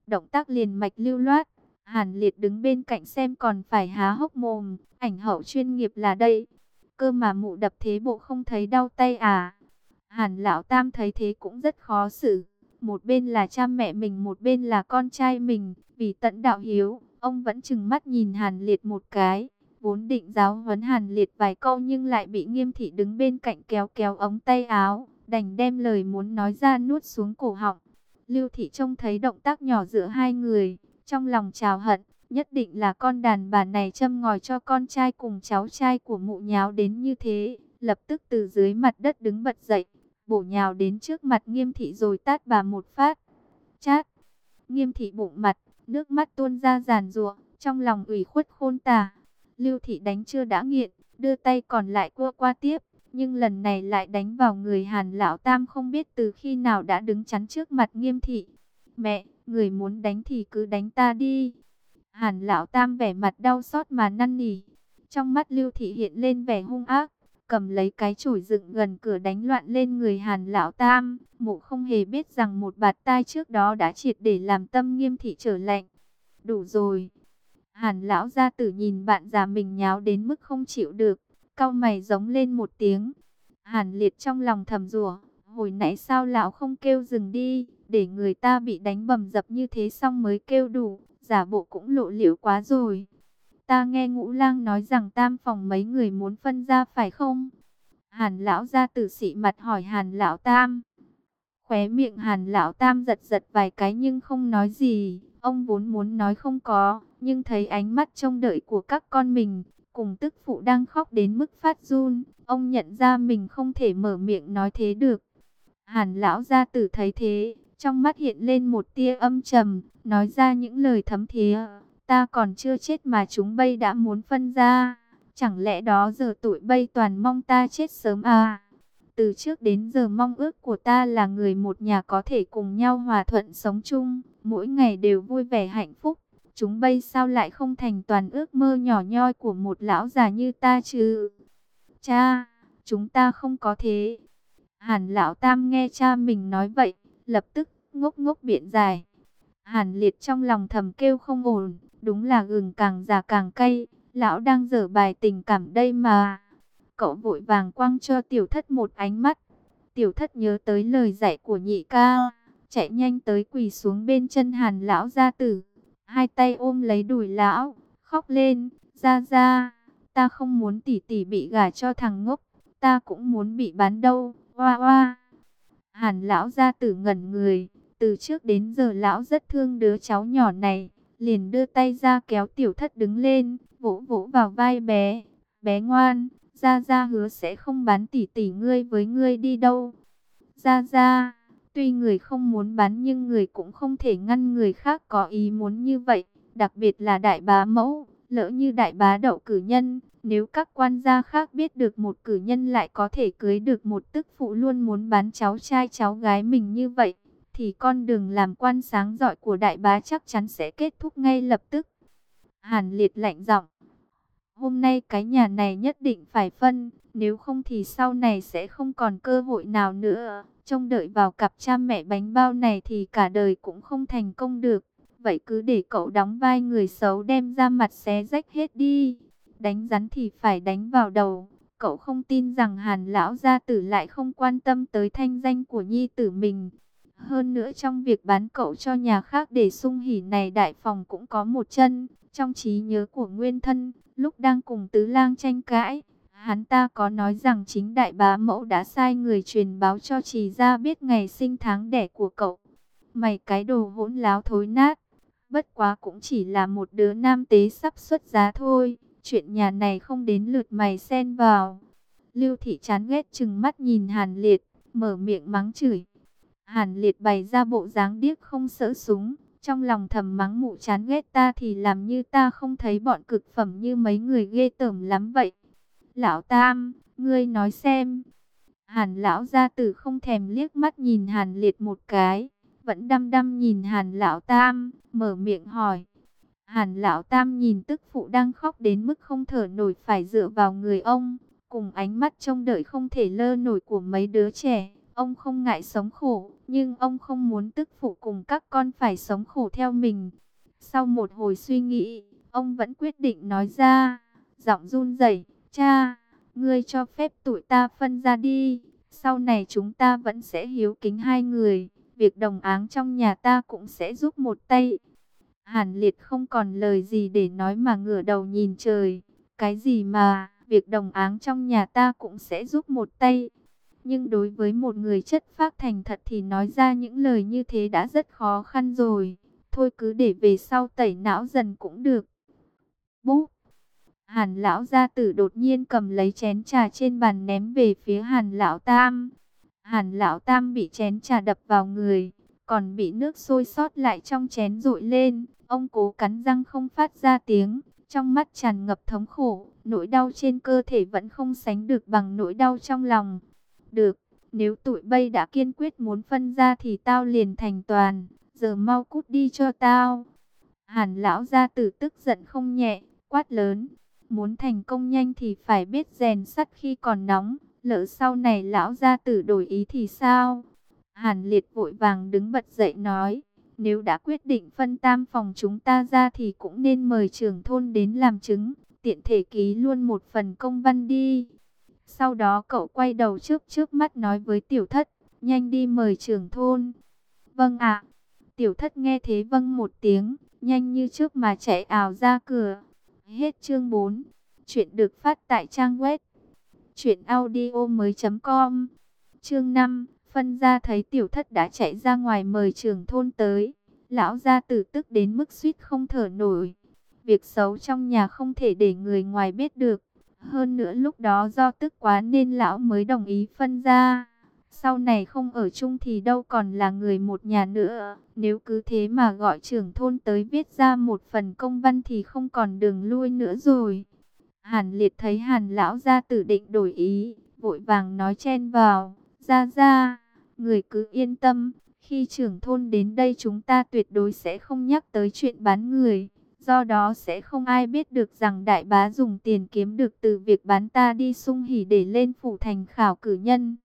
động tác liền mạch lưu loát. Hàn Liệt đứng bên cạnh xem còn phải há hốc mồm, ảnh hậu chuyên nghiệp là đây. Cơ mà mụ đập thế bộ không thấy đau tay à? Hàn Lão Tam thấy thế cũng rất khó xử. Một bên là cha mẹ mình, một bên là con trai mình. Vì tận đạo hiếu, ông vẫn trừng mắt nhìn Hàn Liệt một cái. Vốn định giáo huấn Hàn Liệt vài câu nhưng lại bị Nghiêm Thị đứng bên cạnh kéo kéo ống tay áo. Đành đem lời muốn nói ra nuốt xuống cổ họng. Lưu Thị trông thấy động tác nhỏ giữa hai người, trong lòng trào hận. Nhất định là con đàn bà này châm ngòi cho con trai cùng cháu trai của mụ nháo đến như thế. Lập tức từ dưới mặt đất đứng bật dậy, bổ nhào đến trước mặt Nghiêm Thị rồi tát bà một phát. Chát! Nghiêm Thị bụng mặt, nước mắt tuôn ra giàn giụa, trong lòng ủy khuất khôn tả. Lưu Thị đánh chưa đã nghiện, đưa tay còn lại cua qua tiếp, nhưng lần này lại đánh vào người Hàn Lão Tam không biết từ khi nào đã đứng chắn trước mặt Nghiêm Thị. Mẹ, người muốn đánh thì cứ đánh ta đi. Hàn Lão Tam vẻ mặt đau xót mà năn nỉ. Trong mắt Lưu Thị hiện lên vẻ hung ác, cầm lấy cái chổi dựng gần cửa đánh loạn lên người Hàn Lão Tam. Mụ không hề biết rằng một bạt tai trước đó đã triệt để làm tâm Nghiêm Thị trở lạnh. Đủ rồi. Hàn Lão gia tử nhìn bạn già mình nháo đến mức không chịu được, cau mày giống lên một tiếng. Hàn Liệt trong lòng thầm rủa, hồi nãy sao lão không kêu dừng đi, để người ta bị đánh bầm dập như thế xong mới kêu đủ, giả bộ cũng lộ liễu quá rồi. Ta nghe Ngũ Lang nói rằng Tam phòng mấy người muốn phân ra phải không? Hàn Lão gia tử xị mặt hỏi Hàn Lão Tam. Khóe miệng Hàn Lão Tam giật giật vài cái nhưng không nói gì. Ông vốn muốn nói không có, nhưng thấy ánh mắt trông đợi của các con mình, cùng tức phụ đang khóc đến mức phát run, ông nhận ra mình không thể mở miệng nói thế được. Hàn Lão gia tử thấy thế, trong mắt hiện lên một tia âm trầm, nói ra những lời thấm thía. Ta còn chưa chết mà chúng bây đã muốn phân ra, chẳng lẽ đó giờ tụi bây toàn mong ta chết sớm à? Từ trước đến giờ mong ước của ta là người một nhà có thể cùng nhau hòa thuận sống chung, mỗi ngày đều vui vẻ hạnh phúc. Chúng bây sao lại không thành toàn ước mơ nhỏ nhoi của một lão già như ta chứ? Cha, chúng ta không có thế. Hàn Lão Tam nghe cha mình nói vậy, lập tức ngốc ngốc biện giải. Hàn Liệt trong lòng thầm kêu không ổn, đúng là gừng càng già càng cay, lão đang dở bài tình cảm đây mà. Cậu vội vàng quăng cho Tiểu Thất một ánh mắt. Tiểu Thất nhớ tới lời dạy của nhị ca, chạy nhanh tới quỳ xuống bên chân Hàn Lão gia tử, hai tay ôm lấy đùi lão, khóc lên, ra ra, ta không muốn tỷ tỷ bị gả cho thằng ngốc, ta cũng muốn bị bán đâu, oa oa. Hàn Lão gia tử ngẩn người, từ trước đến giờ lão rất thương đứa cháu nhỏ này, liền đưa tay ra kéo Tiểu Thất đứng lên, vỗ vỗ vào vai bé, bé ngoan. Gia Gia hứa sẽ không bán tỷ tỷ ngươi với ngươi đi đâu. Gia Gia, tuy người không muốn bán nhưng người cũng không thể ngăn người khác có ý muốn như vậy. Đặc biệt là đại bá mẫu, lỡ như đại bá đậu cử nhân. Nếu các quan gia khác biết được một cử nhân lại có thể cưới được một tức phụ luôn muốn bán cháu trai cháu gái mình như vậy, thì con đường làm quan sáng rọi của đại bá chắc chắn sẽ kết thúc ngay lập tức. Hàn Liệt lạnh giọng. Hôm nay cái nhà này nhất định phải phân, nếu không thì sau này sẽ không còn cơ hội nào nữa. Trông đợi vào cặp cha mẹ bánh bao này thì cả đời cũng không thành công được. Vậy cứ để cậu đóng vai người xấu đem ra mặt xé rách hết đi. Đánh rắn thì phải đánh vào đầu. Cậu không tin rằng Hàn Lão gia tử lại không quan tâm tới thanh danh của nhi tử mình. Hơn nữa trong việc bán cậu cho nhà khác để sung hỉ này đại phòng cũng có một chân. Trong trí nhớ của Nguyên Thân, lúc đang cùng Tứ Lang tranh cãi, hắn ta có nói rằng chính đại bá mẫu đã sai người truyền báo cho Trì gia biết ngày sinh tháng đẻ của cậu. Mày cái đồ hỗn láo thối nát, bất quá cũng chỉ là một đứa nam tế sắp xuất giá thôi, chuyện nhà này không đến lượt mày xen vào. Lưu Thị chán ghét trừng mắt nhìn Hàn Liệt, mở miệng mắng chửi. Hàn Liệt bày ra bộ dáng điếc không sợ súng. Trong lòng thầm mắng mụ chán ghét ta thì làm như ta không thấy bọn cực phẩm như mấy người ghê tởm lắm vậy. Lão Tam, ngươi nói xem. Hàn Lão gia tử không thèm liếc mắt nhìn Hàn Liệt một cái, vẫn đăm đăm nhìn Hàn Lão Tam, mở miệng hỏi. Hàn Lão Tam nhìn tức phụ đang khóc đến mức không thở nổi phải dựa vào người ông, cùng ánh mắt trông đợi không thể lơ nổi của mấy đứa trẻ. Ông không ngại sống khổ, Nhưng ông không muốn tức phụ cùng các con phải sống khổ theo mình. Sau một hồi suy nghĩ, ông vẫn quyết định nói ra, giọng run rẩy, cha, ngươi cho phép tụi ta phân ra đi. Sau này chúng ta vẫn sẽ hiếu kính hai người. Việc đồng áng trong nhà ta cũng sẽ giúp một tay. Hàn Liệt không còn lời gì để nói mà ngửa đầu nhìn trời. Cái gì mà, việc đồng áng trong nhà ta cũng sẽ giúp một tay. Nhưng đối với một người chất phác thành thật thì nói ra những lời như thế đã rất khó khăn rồi. Thôi cứ để về sau tẩy não dần cũng được. Búp! Hàn lão gia tử đột nhiên cầm lấy chén trà trên bàn ném về phía Hàn lão tam. Hàn lão tam bị chén trà đập vào người, còn bị nước sôi sót lại trong chén dội lên. Ông cố cắn răng không phát ra tiếng, trong mắt tràn ngập thống khổ. Nỗi đau trên cơ thể vẫn không sánh được bằng nỗi đau trong lòng. Được, nếu tụi bay đã kiên quyết muốn phân ra thì tao liền thành toàn. Giờ mau cút đi cho tao. Hàn lão gia tử tức giận không nhẹ, quát lớn. Muốn thành công nhanh thì phải biết rèn sắt khi còn nóng. Lỡ sau này lão gia tử đổi ý thì sao? Hàn Liệt vội vàng đứng bật dậy nói. Nếu đã quyết định phân tam phòng chúng ta ra thì cũng nên mời trưởng thôn đến làm chứng. Tiện thể ký luôn một phần công văn đi. Sau đó cậu quay đầu trước mắt nói với tiểu thất. Nhanh đi mời trưởng thôn. Vâng ạ. Tiểu thất nghe thế vâng một tiếng. Nhanh như trước mà chạy ào ra cửa. Hết chương 4. Chuyện được phát tại trang web truyệnaudiomoi.com. Chương 5, phân ra thấy tiểu thất đã chạy ra ngoài mời trưởng thôn tới. Lão gia tử tức đến mức suýt không thở nổi. Việc xấu trong nhà không thể để người ngoài biết được. Hơn nữa lúc đó do tức quá nên lão mới đồng ý phân ra. Sau này không ở chung thì đâu còn là người một nhà nữa. Nếu cứ thế mà gọi trưởng thôn tới viết ra một phần công văn thì không còn đường lui nữa rồi. Hàn Liệt thấy Hàn lão gia tử định đổi ý, vội vàng nói chen vào. Ra, người cứ yên tâm, khi trưởng thôn đến đây chúng ta tuyệt đối sẽ không nhắc tới chuyện bán người. Do đó sẽ không ai biết được rằng đại bá dùng tiền kiếm được từ việc bán ta đi Sung Hỉ để lên phủ thành khảo cử nhân.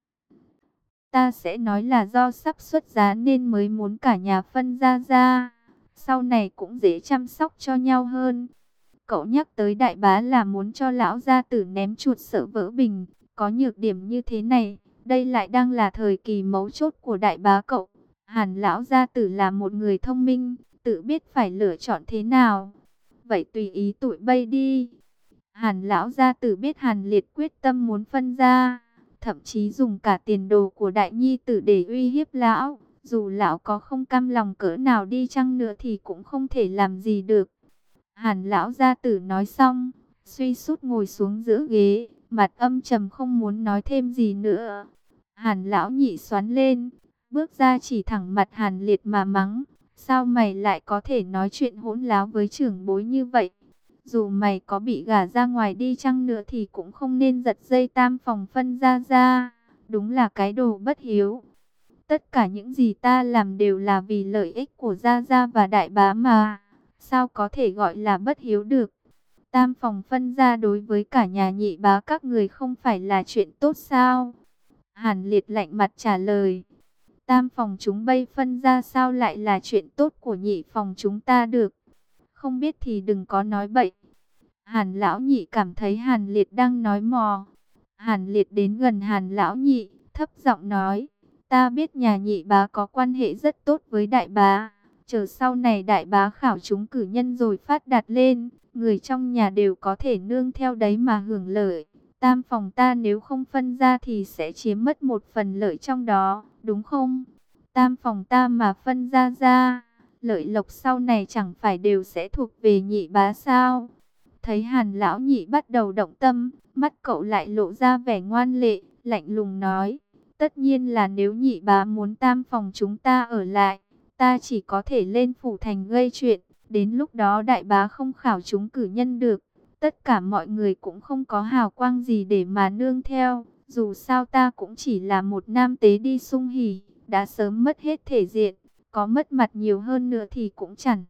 Ta sẽ nói là do sắp xuất giá nên mới muốn cả nhà phân ra. Sau này cũng dễ chăm sóc cho nhau hơn. Cậu nhắc tới đại bá là muốn cho lão gia tử ném chuột sợ vỡ bình. Có nhược điểm như thế này, đây lại đang là thời kỳ mấu chốt của đại bá cậu. Hàn lão gia tử là một người thông minh, tự biết phải lựa chọn thế nào. Vậy tùy ý tụi bay đi. Hàn lão gia tử biết Hàn Liệt quyết tâm muốn phân ra, thậm chí dùng cả tiền đồ của đại nhi tử để uy hiếp lão. Dù lão có không cam lòng cỡ nào đi chăng nữa thì cũng không thể làm gì được. Hàn lão gia tử nói xong, suy sút ngồi xuống giữa ghế, mặt âm trầm không muốn nói thêm gì nữa. Hàn lão nhị xoắn lên, bước ra chỉ thẳng mặt Hàn Liệt mà mắng. Sao mày lại có thể nói chuyện hỗn láo với trưởng bối như vậy? Dù mày có bị gả ra ngoài đi chăng nữa thì cũng không nên giật dây tam phòng phân ra. Đúng là cái đồ bất hiếu. Tất cả những gì ta làm đều là vì lợi ích của Gia Gia và đại bá mà. Sao có thể gọi là bất hiếu được? Tam phòng phân ra đối với cả nhà nhị bá các người không phải là chuyện tốt sao? Hàn Liệt lạnh mặt trả lời. Tam phòng chúng bay phân ra sao lại là chuyện tốt của nhị phòng chúng ta được? Không biết thì đừng có nói bậy. Hàn lão nhị cảm thấy Hàn Liệt đang nói mò. Hàn Liệt đến gần Hàn lão nhị, thấp giọng nói. Ta biết nhà nhị bá có quan hệ rất tốt với đại bá. Chờ sau này đại bá khảo chúng cử nhân rồi phát đạt lên, người trong nhà đều có thể nương theo đấy mà hưởng lợi. Tam phòng ta nếu không phân ra thì sẽ chiếm mất một phần lợi trong đó, đúng không? Tam phòng ta mà phân ra, lợi lộc sau này chẳng phải đều sẽ thuộc về nhị bá sao? Thấy Hàn lão nhị bắt đầu động tâm, mắt cậu lại lộ ra vẻ ngoan lệ, lạnh lùng nói. Tất nhiên là nếu nhị bá muốn tam phòng chúng ta ở lại, ta chỉ có thể lên phủ thành gây chuyện. Đến lúc đó đại bá không khảo chúng cử nhân được. Tất cả mọi người cũng không có hào quang gì để mà nương theo. Dù sao ta cũng chỉ là một nam tế đi Sung Hỉ, đã sớm mất hết thể diện. Có mất mặt nhiều hơn nữa thì cũng chẳng.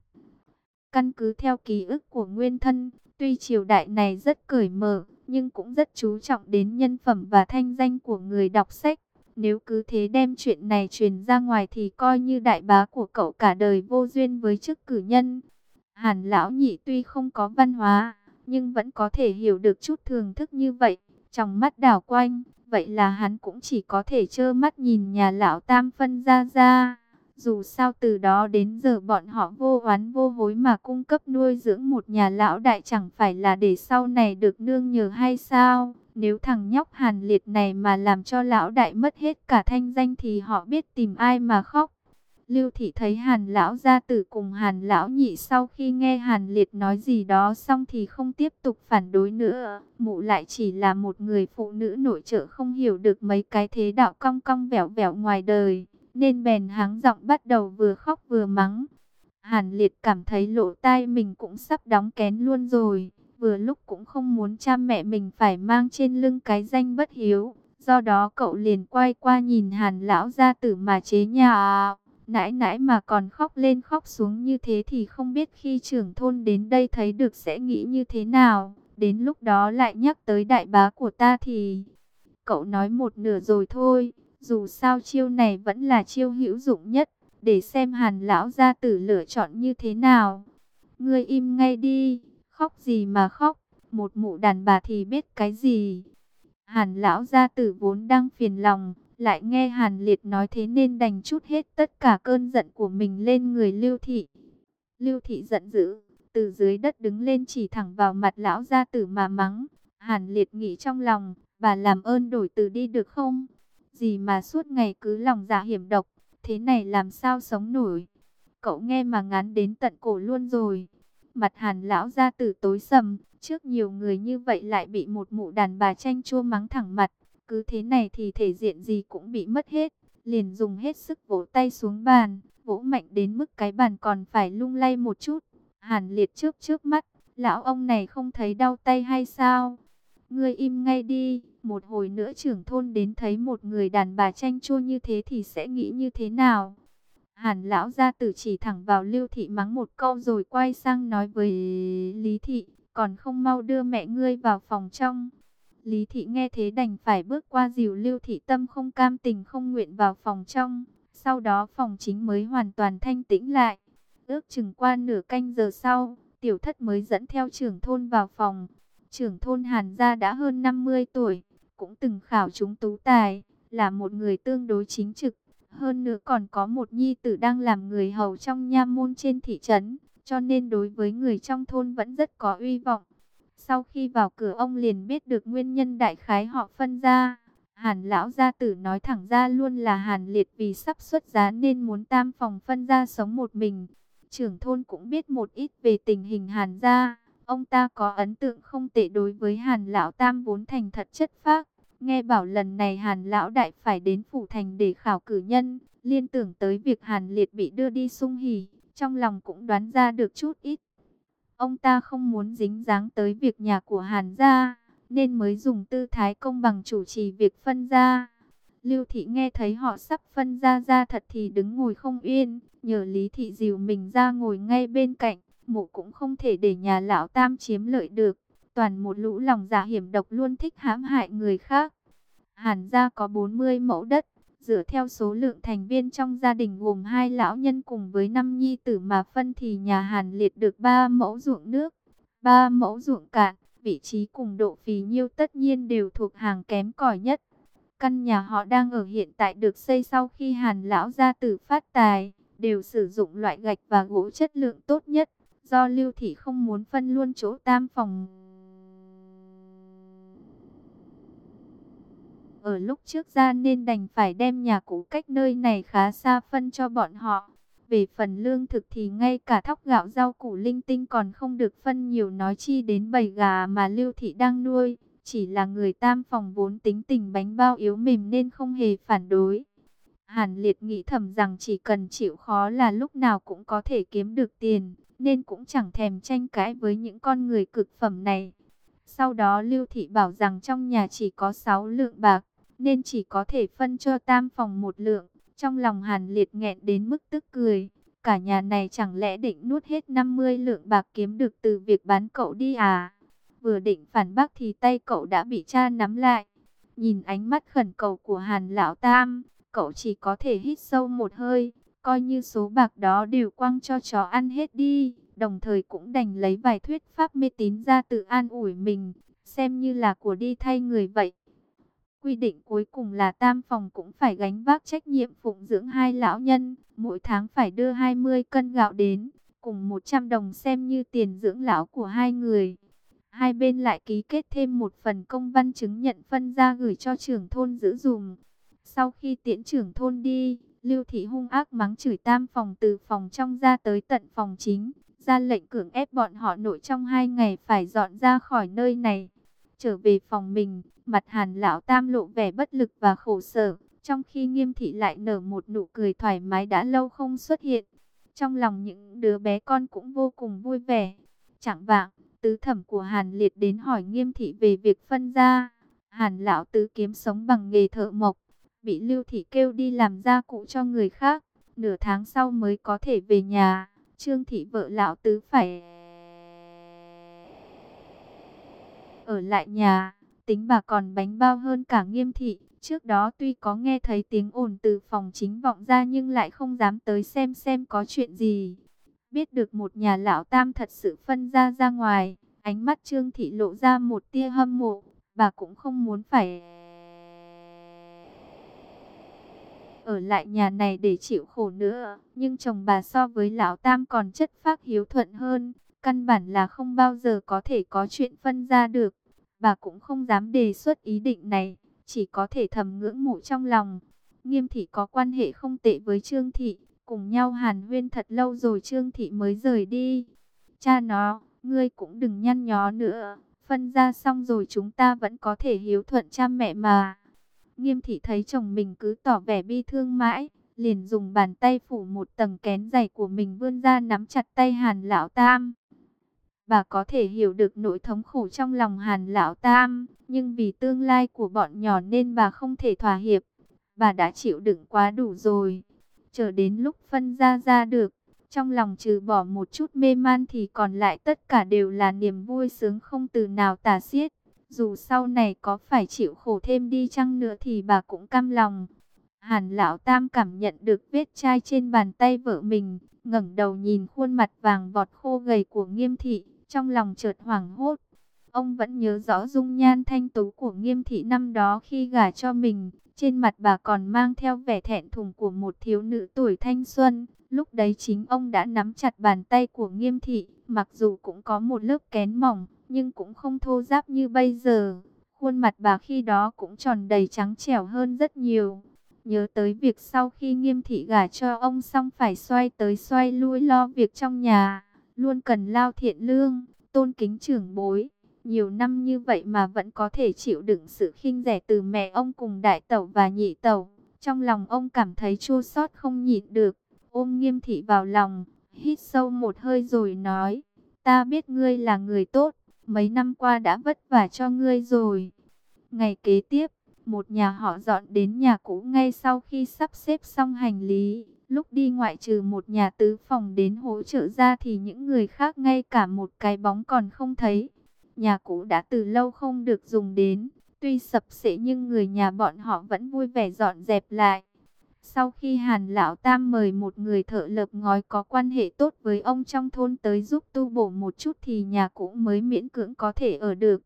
Căn cứ theo ký ức của nguyên thân, tuy triều đại này rất cởi mở, nhưng cũng rất chú trọng đến nhân phẩm và thanh danh của người đọc sách. Nếu cứ thế đem chuyện này truyền ra ngoài thì coi như đại bá của cậu cả đời vô duyên với chức cử nhân. Hàn lão nhị tuy không có văn hóa, nhưng vẫn có thể hiểu được chút thường thức như vậy. Trong mắt đảo quanh, vậy là hắn cũng chỉ có thể trơ mắt nhìn nhà lão tam phân ra. Dù sao từ đó đến giờ bọn họ vô oán vô hối mà cung cấp nuôi dưỡng một nhà lão đại, chẳng phải là để sau này được nương nhờ hay sao? Nếu thằng nhóc Hàn Liệt này mà làm cho lão đại mất hết cả thanh danh thì họ biết tìm ai mà khóc. Lưu Thị thấy Hàn lão gia tử cùng Hàn lão nhị sau khi nghe Hàn Liệt nói gì đó xong thì không tiếp tục phản đối nữa. Mụ lại chỉ là một người phụ nữ nội trợ, không hiểu được mấy cái thế đạo cong cong vẻo vẻo ngoài đời, nên bèn háng giọng bắt đầu vừa khóc vừa mắng. Hàn Liệt cảm thấy lỗ tai mình cũng sắp đóng kén luôn rồi, vừa lúc cũng không muốn cha mẹ mình phải mang trên lưng cái danh bất hiếu. Do đó cậu liền quay qua nhìn Hàn lão gia tử mà chế nhạo. Nãi nãi mà còn khóc lên khóc xuống như thế thì không biết khi trưởng thôn đến đây thấy được sẽ nghĩ như thế nào. Đến lúc đó lại nhắc tới đại bá của ta thì... Cậu nói một nửa rồi thôi, dù sao chiêu này vẫn là chiêu hữu dụng nhất, để xem Hàn lão gia tử lựa chọn như thế nào. Ngươi im ngay đi, khóc gì mà khóc, một mụ đàn bà thì biết cái gì. Hàn lão gia tử vốn đang phiền lòng, lại nghe Hàn Liệt nói thế nên đành trút hết tất cả cơn giận của mình lên người Lưu Thị. Lưu Thị giận dữ, từ dưới đất đứng lên chỉ thẳng vào mặt lão gia tử mà mắng. Hàn Liệt nghĩ trong lòng, bà làm ơn đổi từ đi được không? Gì mà suốt ngày cứ lòng dạ hiểm độc, thế này làm sao sống nổi? Cậu nghe mà ngán đến tận cổ luôn rồi. Mặt Hàn lão gia tử tối sầm, trước nhiều người như vậy lại bị một mụ đàn bà chanh chua mắng thẳng mặt. Cứ thế này thì thể diện gì cũng bị mất hết. Liền dùng hết sức vỗ tay xuống bàn, vỗ mạnh đến mức cái bàn còn phải lung lay một chút. Hàn Liệt chớp mắt, lão ông này không thấy đau tay hay sao? Ngươi im ngay đi, một hồi nữa trưởng thôn đến thấy một người đàn bà chanh chua như thế thì sẽ nghĩ như thế nào? Hàn lão gia tử chỉ thẳng vào Lưu Thị mắng một câu rồi quay sang nói với Lý Thị, còn không mau đưa mẹ ngươi vào phòng trong. Lý Thị nghe thế đành phải bước qua dìu Lưu Thị, tâm không cam tình không nguyện vào phòng trong. Sau đó phòng chính mới hoàn toàn thanh tĩnh lại. Ước chừng qua nửa canh giờ sau, Tiểu Thất mới dẫn theo trưởng thôn vào phòng. Trưởng thôn Hàn gia đã hơn 50 tuổi, cũng từng khảo trúng tú tài, là một người tương đối chính trực. Hơn nữa còn có một nhi tử đang làm người hầu trong nha môn trên thị trấn, cho nên đối với người trong thôn vẫn rất có uy vọng. Sau khi vào cửa ông liền biết được nguyên nhân đại khái họ phân ra. Hàn lão gia tử nói thẳng ra luôn là Hàn Liệt vì sắp xuất giá nên muốn tam phòng phân ra sống một mình. Trưởng thôn cũng biết một ít về tình hình Hàn gia. Ông ta có ấn tượng không tệ đối với Hàn lão tam vốn thành thật chất phác. Nghe bảo lần này Hàn lão đại phải đến phủ thành để khảo cử nhân, liên tưởng tới việc Hàn Liệt bị đưa đi sung hỉ, trong lòng cũng đoán ra được chút ít. Ông ta không muốn dính dáng tới việc nhà của Hàn gia, nên mới dùng tư thái công bằng chủ trì việc phân gia. Lưu Thị nghe thấy họ sắp phân ra thật thì đứng ngồi không yên, nhờ Lý Thị dìu mình ra ngồi ngay bên cạnh. Mụ cũng không thể để nhà lão tam chiếm lợi được, toàn một lũ lòng dạ hiểm độc luôn thích hãm hại người khác. Hàn gia có 40 mẫu đất, dựa theo số lượng thành viên trong gia đình gồm 2 lão nhân cùng với 5 nhi tử mà phân thì nhà Hàn Liệt được 3 mẫu ruộng nước, 3 mẫu ruộng cạn, vị trí cùng độ phì nhiêu tất nhiên đều thuộc hàng kém cỏi nhất. Căn nhà họ đang ở hiện tại được xây sau khi Hàn lão gia tử phát tài, đều sử dụng loại gạch và gỗ chất lượng tốt nhất. Do Lưu Thị không muốn phân luôn chỗ tam phòng ở lúc trước ra nên đành phải đem nhà cũ cách nơi này khá xa phân cho bọn họ. Về phần lương thực thì ngay cả thóc gạo rau củ linh tinh còn không được phân nhiều, nói chi đến bầy gà mà Lưu Thị đang nuôi. Chỉ là người tam phòng vốn tính tình bánh bao yếu mềm nên không hề phản đối. Hàn Liệt nghĩ thầm rằng chỉ cần chịu khó là lúc nào cũng có thể kiếm được tiền, nên cũng chẳng thèm tranh cãi với những con người cực phẩm này. Sau đó Lưu Thị bảo rằng trong nhà chỉ có 6 lượng bạc, nên chỉ có thể phân cho tam phòng 1 lượng. Trong lòng Hàn Liệt nghẹn đến mức tức cười. Cả nhà này chẳng lẽ định nuốt hết 50 lượng bạc kiếm được từ việc bán cậu đi à? Vừa định phản bác thì tay cậu đã bị cha nắm lại. Nhìn ánh mắt khẩn cầu của Hàn Lão Tam, cậu chỉ có thể hít sâu một hơi, coi như số bạc đó đều quăng cho chó ăn hết đi, đồng thời cũng đành lấy vài thuyết pháp mê tín ra tự an ủi mình, xem như là của đi thay người vậy. Quy định cuối cùng là Tam phòng cũng phải gánh vác trách nhiệm phụng dưỡng hai lão nhân, mỗi tháng phải đưa 20 cân gạo đến, cùng 100 đồng xem như tiền dưỡng lão của hai người. Hai bên lại ký kết thêm một phần công văn chứng nhận phân ra gửi cho trưởng thôn giữ dùm. Sau khi tiễn trưởng thôn đi, Lưu Thị hung ác mắng chửi Tam phòng từ phòng trong ra tới tận phòng chính, ra lệnh cưỡng ép bọn họ nội trong 2 ngày phải dọn ra khỏi nơi này. Trở về phòng mình, mặt Hàn Lão Tam lộ vẻ bất lực và khổ sở, trong khi Nghiêm Thị lại nở một nụ cười thoải mái đã lâu không xuất hiện. Trong lòng những đứa bé con cũng vô cùng vui vẻ. Chẳng vạng, tứ thẩm của Hàn Liệt đến hỏi Nghiêm Thị về việc phân gia. Hàn Lão Tứ kiếm sống bằng nghề thợ mộc, bị Lưu Thị kêu đi làm gia cụ cho người khác, nửa tháng sau mới có thể về nhà. Trương Thị vợ Lão Tứ phải ở lại nhà, tính bà còn bánh bao hơn cả Nghiêm Thị. Trước đó tuy có nghe thấy tiếng ồn từ phòng chính vọng ra nhưng lại không dám tới xem có chuyện gì. Biết được một nhà lão Tam thật sự phân ra ngoài, ánh mắt Trương Thị lộ ra một tia hâm mộ, bà cũng không muốn phải ở lại nhà này để chịu khổ nữa. Nhưng chồng bà so với lão Tam còn chất phác hiếu thuận hơn, căn bản là không bao giờ có thể có chuyện phân ra được. Bà cũng không dám đề xuất ý định này, chỉ có thể thầm ngưỡng mộ trong lòng. Nghiêm Thị có quan hệ không tệ với Trương Thị, cùng nhau hàn huyên thật lâu rồi Trương Thị mới rời đi. Cha nó, ngươi cũng đừng nhăn nhó nữa, phân ra xong rồi chúng ta vẫn có thể hiếu thuận cha mẹ mà. Nghiêm Thị thấy chồng mình cứ tỏ vẻ bi thương mãi, liền dùng bàn tay phủ một tầng kén dày của mình vươn ra nắm chặt tay Hàn Lão Tam. Bà có thể hiểu được nỗi thống khổ trong lòng Hàn Lão Tam, nhưng vì tương lai của bọn nhỏ nên bà không thể thỏa hiệp. Bà đã chịu đựng quá đủ rồi. Chờ đến lúc phân ra được, trong lòng trừ bỏ một chút mê man thì còn lại tất cả đều là niềm vui sướng không từ nào tả xiết. Dù sau này có phải chịu khổ thêm đi chăng nữa thì bà cũng cam lòng. Hàn Lão Tam cảm nhận được vết chai trên bàn tay vợ mình, ngẩng đầu nhìn khuôn mặt vàng vọt khô gầy của Nghiêm Thị, trong lòng chợt hoảng hốt. Ông vẫn nhớ rõ dung nhan thanh tú của Nghiêm Thị năm đó khi gả cho mình, trên mặt bà còn mang theo vẻ thẹn thùng của một thiếu nữ tuổi thanh xuân. Lúc đấy chính ông đã nắm chặt bàn tay của Nghiêm Thị, mặc dù cũng có một lớp kén mỏng, nhưng cũng không thô ráp như bây giờ. Khuôn mặt bà khi đó cũng tròn đầy trắng trẻo hơn rất nhiều. Nhớ tới việc sau khi Nghiêm Thị gả cho ông xong phải xoay tới xoay lui lo việc trong nhà, luôn cần lao thiện lương, tôn kính trưởng bối. Nhiều năm như vậy mà vẫn có thể chịu đựng sự khinh rẻ từ mẹ ông cùng đại tẩu và nhị tẩu. Trong lòng ông cảm thấy chua xót không nhịn được, ôm Nghiêm Thị vào lòng, hít sâu một hơi rồi nói: ta biết ngươi là người tốt, mấy năm qua đã vất vả cho ngươi rồi. Ngày kế tiếp, một nhà họ dọn đến nhà cũ ngay sau khi sắp xếp xong hành lý. Lúc đi ngoại trừ một nhà tứ phòng đến hỗ trợ ra thì những người khác ngay cả một cái bóng còn không thấy. Nhà cũ đã từ lâu không được dùng đến, tuy sập xệ nhưng người nhà bọn họ vẫn vui vẻ dọn dẹp lại. Sau khi Hàn Lão Tam mời một người thợ lợp ngói có quan hệ tốt với ông trong thôn tới giúp tu bổ một chút thì nhà cũ mới miễn cưỡng có thể ở được.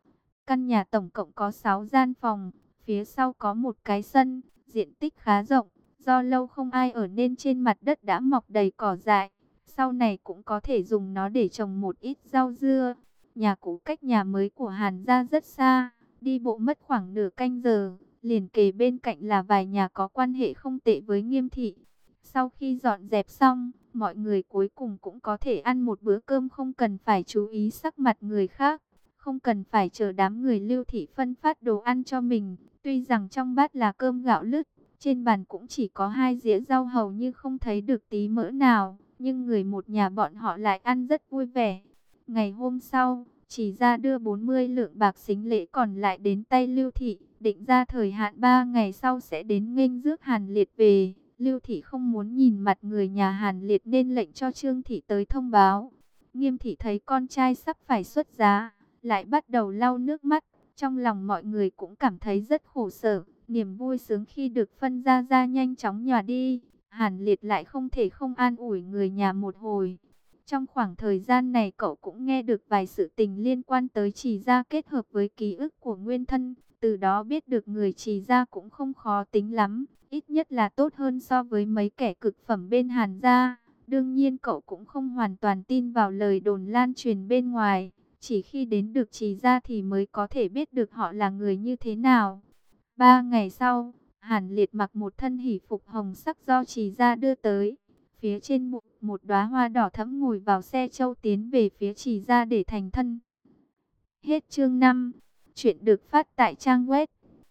Căn nhà tổng cộng có 6 gian phòng, phía sau có một cái sân, diện tích khá rộng. Do lâu không ai ở nên trên mặt đất đã mọc đầy cỏ dại. Sau này cũng có thể dùng nó để trồng một ít rau dưa. Nhà cũ cách nhà mới của Hàn gia rất xa, đi bộ mất khoảng nửa canh giờ. Liền kề bên cạnh là vài nhà có quan hệ không tệ với Nghiêm Thị. Sau khi dọn dẹp xong, mọi người cuối cùng cũng có thể ăn một bữa cơm không cần phải chú ý sắc mặt người khác. Không cần phải chờ đám người Lưu Thị phân phát đồ ăn cho mình. Tuy rằng trong bát là cơm gạo lứt, trên bàn cũng chỉ có 2 dĩa rau hầu như không thấy được tí mỡ nào. Nhưng người một nhà bọn họ lại ăn rất vui vẻ. Ngày hôm sau, chỉ ra đưa 40 lượng bạc sính lễ còn lại đến tay Lưu Thị. Định ra thời hạn 3 ngày sau sẽ đến nghênh rước Hàn Liệt về. Lưu Thị không muốn nhìn mặt người nhà Hàn Liệt nên lệnh cho Trương Thị tới thông báo. Nghiêm Thị thấy con trai sắp phải xuất giá, lại bắt đầu lau nước mắt, Trong lòng mọi người cũng cảm thấy rất khổ sở, niềm vui sướng khi được phân ra nhanh chóng nhòa đi. Hàn Liệt lại không thể không an ủi người nhà một hồi. Trong khoảng thời gian này cậu cũng nghe được vài sự tình liên quan tới Trì Gia kết hợp với ký ức của nguyên thân. Từ đó biết được người Trì Gia cũng không khó tính lắm, ít nhất là tốt hơn so với mấy kẻ cực phẩm bên Hàn Gia. Đương nhiên cậu cũng không hoàn toàn tin vào lời đồn lan truyền bên ngoài. Chỉ khi đến được Trì Gia thì mới có thể biết được họ là người như thế nào. 3 ngày sau, Hàn Liệt mặc một thân hỷ phục hồng sắc do Trì Gia đưa tới. Phía trên bụng một đóa hoa đỏ thẫm, ngồi vào xe châu tiến về phía Trì Gia để thành thân. Hết chương 5. Chuyện được phát tại trang web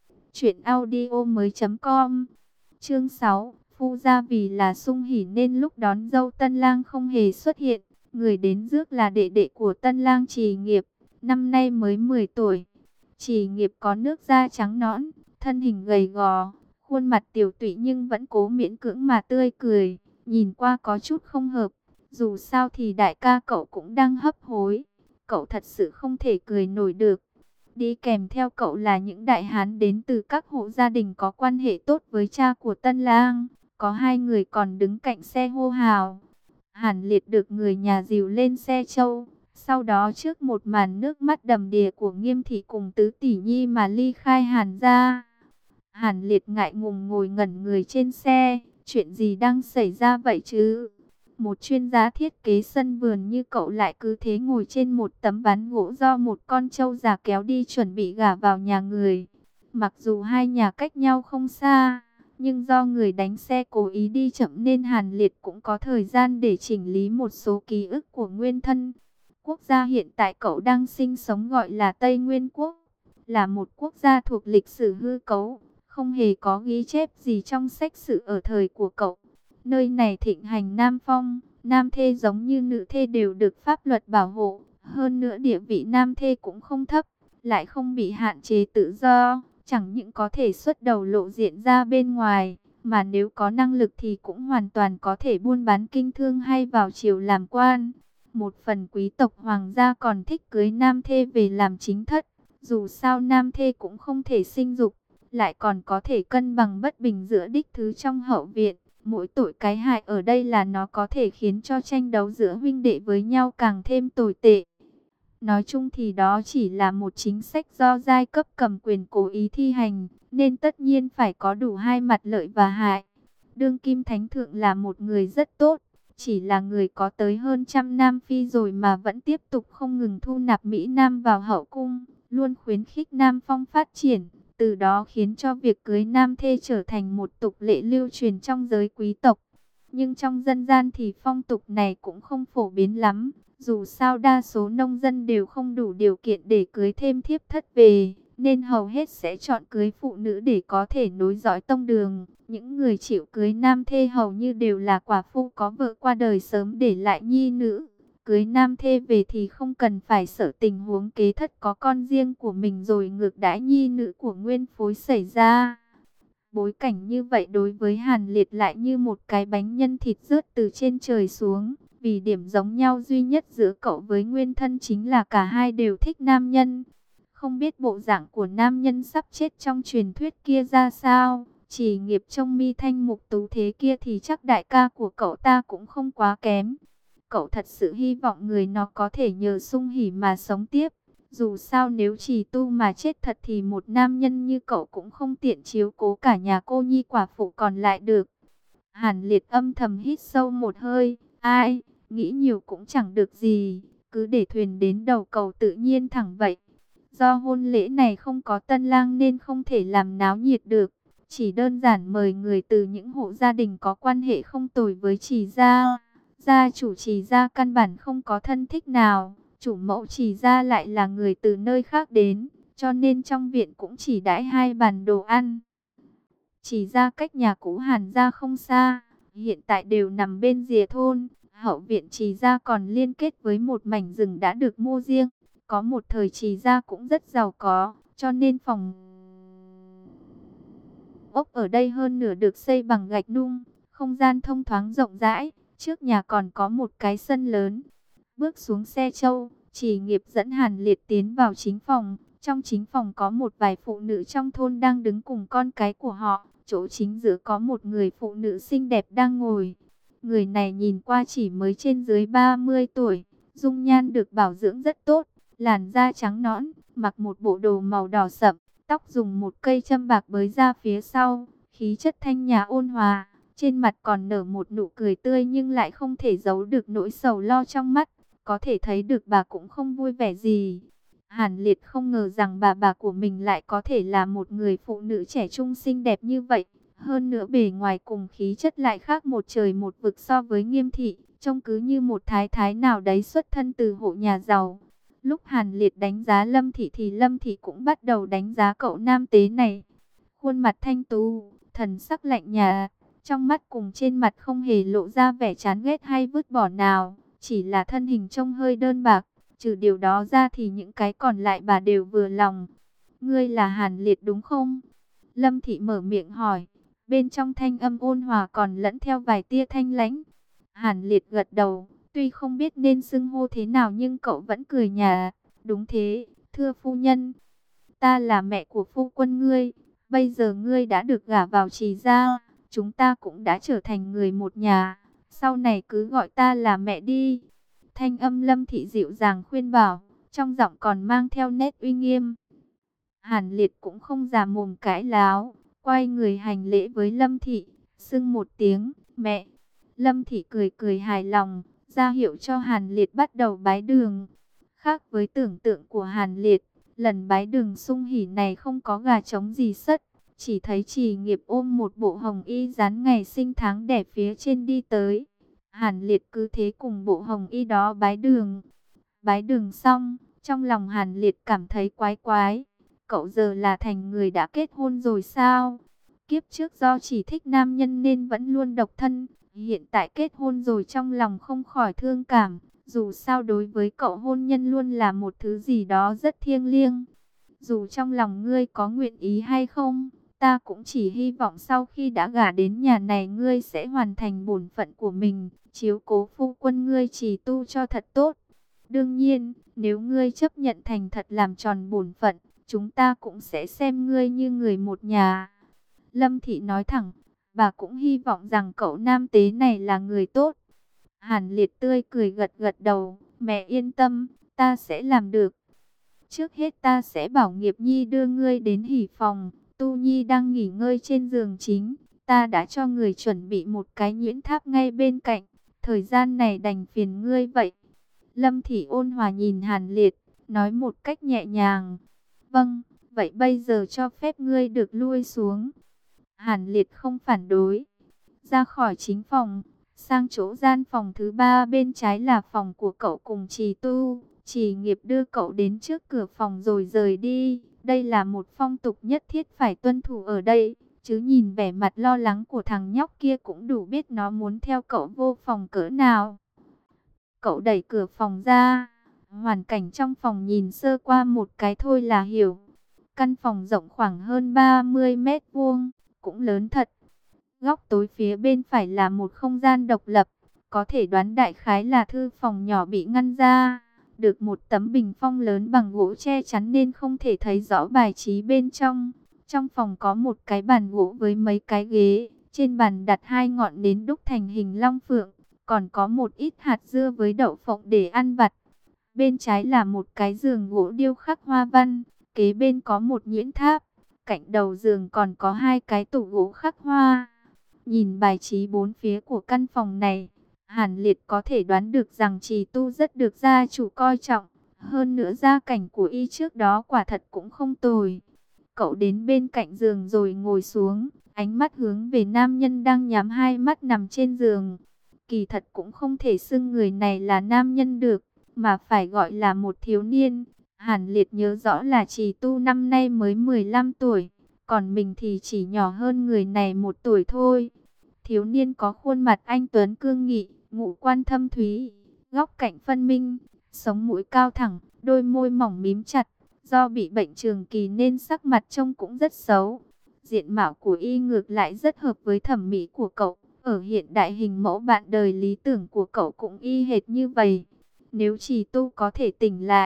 truyệnaudiomoi.com. Chương 6. Phu gia vì là sung hỉ nên lúc đón dâu tân lang không hề xuất hiện. Người đến rước là đệ đệ của tân lang Trì Nghiệp, năm nay mới 10 tuổi. Trì Nghiệp có nước da trắng nõn, thân hình gầy gò, khuôn mặt tiều tụy nhưng vẫn cố miễn cưỡng mà tươi cười, nhìn qua có chút không hợp. Dù sao thì đại ca cậu cũng đang hấp hối, cậu thật sự không thể cười nổi được. Đi kèm theo cậu là những đại hán đến từ các hộ gia đình có quan hệ tốt với cha của tân lang. Có 2 người còn đứng cạnh xe hô hào. Hàn Liệt được người nhà dìu lên xe châu. Sau đó trước một màn nước mắt đầm đìa của Nghiêm thị cùng tứ tỷ nhi mà ly khai Hàn gia. Hàn Liệt ngại ngùng ngồi ngẩn người trên xe. Chuyện gì đang xảy ra vậy chứ? Một chuyên gia thiết kế sân vườn như cậu lại cứ thế ngồi trên một tấm ván gỗ do một con trâu già kéo đi chuẩn bị gả vào nhà người. Mặc dù hai nhà cách nhau không xa, nhưng do người đánh xe cố ý đi chậm nên Hàn Liệt cũng có thời gian để chỉnh lý một số ký ức của nguyên thân. Quốc gia hiện tại cậu đang sinh sống gọi là Tây Nguyên Quốc, là một quốc gia thuộc lịch sử hư cấu, không hề có ghi chép gì trong sách sử ở thời của cậu. Nơi này thịnh hành nam phong, nam thê giống như nữ thê đều được pháp luật bảo hộ. Hơn nữa địa vị nam thê cũng không thấp, lại không bị hạn chế tự do. Chẳng những có thể xuất đầu lộ diện ra bên ngoài, mà nếu có năng lực thì cũng hoàn toàn có thể buôn bán kinh thương hay vào triều làm quan. Một phần quý tộc hoàng gia còn thích cưới nam thê về làm chính thất. Dù sao nam thê cũng không thể sinh dục, lại còn có thể cân bằng bất bình giữa đích thứ trong hậu viện. Mỗi tội cái hại ở đây là nó có thể khiến cho tranh đấu giữa huynh đệ với nhau càng thêm tồi tệ. Nói chung thì đó chỉ là một chính sách do giai cấp cầm quyền cố ý thi hành, nên tất nhiên phải có đủ hai mặt lợi và hại. Đương kim thánh thượng là một người rất tốt, chỉ là người có tới hơn 100 nam phi rồi mà vẫn tiếp tục không ngừng thu nạp Mỹ Nam vào hậu cung, luôn khuyến khích Nam Phong phát triển. Từ đó khiến cho việc cưới nam thê trở thành một tục lệ lưu truyền trong giới quý tộc. Nhưng trong dân gian thì phong tục này cũng không phổ biến lắm. Dù sao đa số nông dân đều không đủ điều kiện để cưới thêm thiếp thất về, nên hầu hết sẽ chọn cưới phụ nữ để có thể nối dõi tông đường. Những người chịu cưới nam thê hầu như đều là quả phu có vợ qua đời sớm để lại nhi nữ. Cưới nam thê về thì không cần phải sợ tình huống kế thất có con riêng của mình rồi ngược đãi nhi nữ của nguyên phối xảy ra. Bối cảnh như vậy đối với Hàn Liệt lại như một cái bánh nhân thịt rớt từ trên trời xuống. Vì điểm giống nhau duy nhất giữa cậu với nguyên thân chính là cả hai đều thích nam nhân. Không biết bộ dạng của nam nhân sắp chết trong truyền thuyết kia ra sao. Chỉ Nghiệp trông mi thanh mục tú thế kia thì chắc đại ca của cậu ta cũng không quá kém. Cậu thật sự hy vọng người nó có thể nhờ sung hỉ mà sống tiếp. Dù sao nếu Trì Tu mà chết thật thì một nam nhân như cậu cũng không tiện chiếu cố cả nhà cô nhi quả phụ còn lại được. Hàn Liệt âm thầm hít sâu một hơi. Ai, nghĩ nhiều cũng chẳng được gì. Cứ để thuyền đến đầu cầu tự nhiên thẳng vậy. Do hôn lễ này không có tân lang nên không thể làm náo nhiệt được. Chỉ đơn giản mời người từ những hộ gia đình có quan hệ không tồi với Trì gia. Gia chủ Trì gia căn bản không có thân thích nào, chủ mẫu Trì gia lại là người từ nơi khác đến, cho nên trong viện cũng chỉ đãi 2 bàn đồ ăn. Trì gia cách nhà cũ Hàn gia không xa, hiện tại đều nằm bên rìa thôn. Hậu viện Trì gia còn liên kết với một mảnh rừng đã được mua riêng. Có một thời Trì gia cũng rất giàu có, cho nên phòng ốc ở đây hơn nửa được xây bằng gạch nung, không gian thông thoáng rộng rãi. Trước nhà còn có một cái sân lớn. Bước xuống xe châu, Trì Nghiệp dẫn Hàn Liệt tiến vào chính phòng. Trong chính phòng có một vài phụ nữ trong thôn đang đứng cùng con cái của họ. Chỗ chính giữa có một người phụ nữ xinh đẹp đang ngồi. Người này nhìn qua chỉ mới trên dưới 30 tuổi. Dung nhan được bảo dưỡng rất tốt. Làn da trắng nõn, mặc một bộ đồ màu đỏ sậm. Tóc dùng một cây châm bạc bới ra phía sau. Khí chất thanh nhã ôn hòa. Trên mặt còn nở một nụ cười tươi nhưng lại không thể giấu được nỗi sầu lo trong mắt. Có thể thấy được bà cũng không vui vẻ gì. Hàn Liệt không ngờ rằng bà của mình lại có thể là một người phụ nữ trẻ trung xinh đẹp như vậy. Hơn nữa bề ngoài cùng khí chất lại khác một trời một vực so với Nghiêm Thị. Trông cứ như một thái thái nào đấy xuất thân từ hộ nhà giàu. Lúc Hàn Liệt đánh giá Lâm Thị thì Lâm Thị cũng bắt đầu đánh giá cậu nam tế này. Khuôn mặt thanh tú, thần sắc lạnh nhạt. Trong mắt cùng trên mặt không hề lộ ra vẻ chán ghét hay vứt bỏ nào. Chỉ là thân hình trông hơi đơn bạc. Trừ điều đó ra thì những cái còn lại bà đều vừa lòng. Ngươi là Hàn Liệt đúng không? Lâm Thị mở miệng hỏi. Bên trong thanh âm ôn hòa còn lẫn theo vài tia thanh lãnh. Hàn Liệt gật đầu. Tuy không biết nên xưng hô thế nào nhưng cậu vẫn cười nhạt. Đúng thế, thưa phu nhân. Ta là mẹ của phu quân ngươi. Bây giờ ngươi đã được gả vào Trì gia. Chúng ta cũng đã trở thành người một nhà. Sau này cứ gọi ta là mẹ đi. Thanh âm Lâm Thị dịu dàng khuyên bảo, trong giọng còn mang theo nét uy nghiêm. Hàn Liệt cũng không già mồm cãi láo, quay người hành lễ với Lâm Thị, xưng một tiếng, mẹ. Lâm Thị cười cười hài lòng, ra hiệu cho Hàn Liệt bắt đầu bái đường. Khác với tưởng tượng của Hàn Liệt, lần bái đường sung hỉ này không có gà trống gì sất. Chỉ thấy Trì Nghiệp ôm một bộ hồng y dán ngày sinh tháng đẻ phía trên đi tới. Hàn Liệt cứ thế cùng bộ hồng y đó bái đường. Bái đường xong, trong lòng Hàn Liệt cảm thấy quái quái. Cậu giờ là thành người đã kết hôn rồi sao? Kiếp trước do chỉ thích nam nhân nên vẫn luôn độc thân. Hiện tại kết hôn rồi trong lòng không khỏi thương cảm. Dù sao đối với cậu hôn nhân luôn là một thứ gì đó rất thiêng liêng. Dù trong lòng ngươi có nguyện ý hay không, ta cũng chỉ hy vọng sau khi đã gả đến nhà này ngươi sẽ hoàn thành bổn phận của mình, chiếu cố phu quân ngươi trì tu cho thật tốt. Đương nhiên, nếu ngươi chấp nhận thành thật làm tròn bổn phận, chúng ta cũng sẽ xem ngươi như người một nhà. Lâm Thị nói thẳng, bà cũng hy vọng rằng cậu nam tế này là người tốt. Hàn Liệt tươi cười gật gật đầu, mẹ yên tâm, ta sẽ làm được. Trước hết ta sẽ bảo Nghiệp Nhi đưa ngươi đến hỉ phòng. Tu Nhi đang nghỉ ngơi trên giường chính. Ta đã cho người chuẩn bị một cái nhuyễn tháp ngay bên cạnh. Thời gian này đành phiền ngươi vậy. Lâm Thị ôn hòa nhìn Hàn Liệt, nói một cách nhẹ nhàng. Vâng, vậy bây giờ cho phép ngươi được lui xuống. Hàn Liệt không phản đối. Ra khỏi chính phòng, sang chỗ gian phòng thứ ba bên trái là phòng của cậu cùng Trì Tu. Trì Nghiệp đưa cậu đến trước cửa phòng rồi rời đi. Đây là một phong tục nhất thiết phải tuân thủ ở đây. Chứ nhìn vẻ mặt lo lắng của thằng nhóc kia cũng đủ biết nó muốn theo cậu vô phòng cỡ nào. Cậu đẩy cửa phòng ra. Hoàn cảnh trong phòng nhìn sơ qua một cái thôi là hiểu. Căn phòng rộng khoảng hơn 30 mét vuông, cũng lớn thật. Góc tối phía bên phải là một không gian độc lập. Có thể đoán đại khái là thư phòng nhỏ bị ngăn ra. Được một tấm bình phong lớn bằng gỗ che chắn nên không thể thấy rõ bài trí bên trong. Trong phòng có một cái bàn gỗ với mấy cái ghế. Trên bàn đặt hai ngọn nến đúc thành hình long phượng. Còn có một ít hạt dưa với đậu phộng để ăn vặt. Bên trái là một cái giường gỗ điêu khắc hoa văn. Kế bên có một nhuyễn tháp. Cạnh đầu giường còn có hai cái tủ gỗ khắc hoa. Nhìn bài trí bốn phía của căn phòng này, Hàn Liệt có thể đoán được rằng Trì Tu rất được gia chủ coi trọng. Hơn nữa gia cảnh của y trước đó quả thật cũng không tồi. Cậu đến bên cạnh giường rồi ngồi xuống, ánh mắt hướng về nam nhân đang nhắm hai mắt nằm trên giường. Kỳ thật cũng không thể xưng người này là nam nhân được, mà phải gọi là một thiếu niên. Hàn Liệt nhớ rõ là Trì Tu năm nay mới 15 tuổi, còn mình thì chỉ nhỏ hơn người này 1 tuổi thôi. Thiếu niên có khuôn mặt anh tuấn cương nghị, ngũ quan thâm thúy, góc cạnh phân minh, sống mũi cao thẳng, đôi môi mỏng mím chặt. Do bị bệnh trường kỳ nên sắc mặt trông cũng rất xấu. Diện mạo của y ngược lại rất hợp với thẩm mỹ của cậu. Ở hiện đại hình mẫu bạn đời lý tưởng của cậu cũng y hệt như vậy. Nếu Trì Tu có thể tỉnh lại,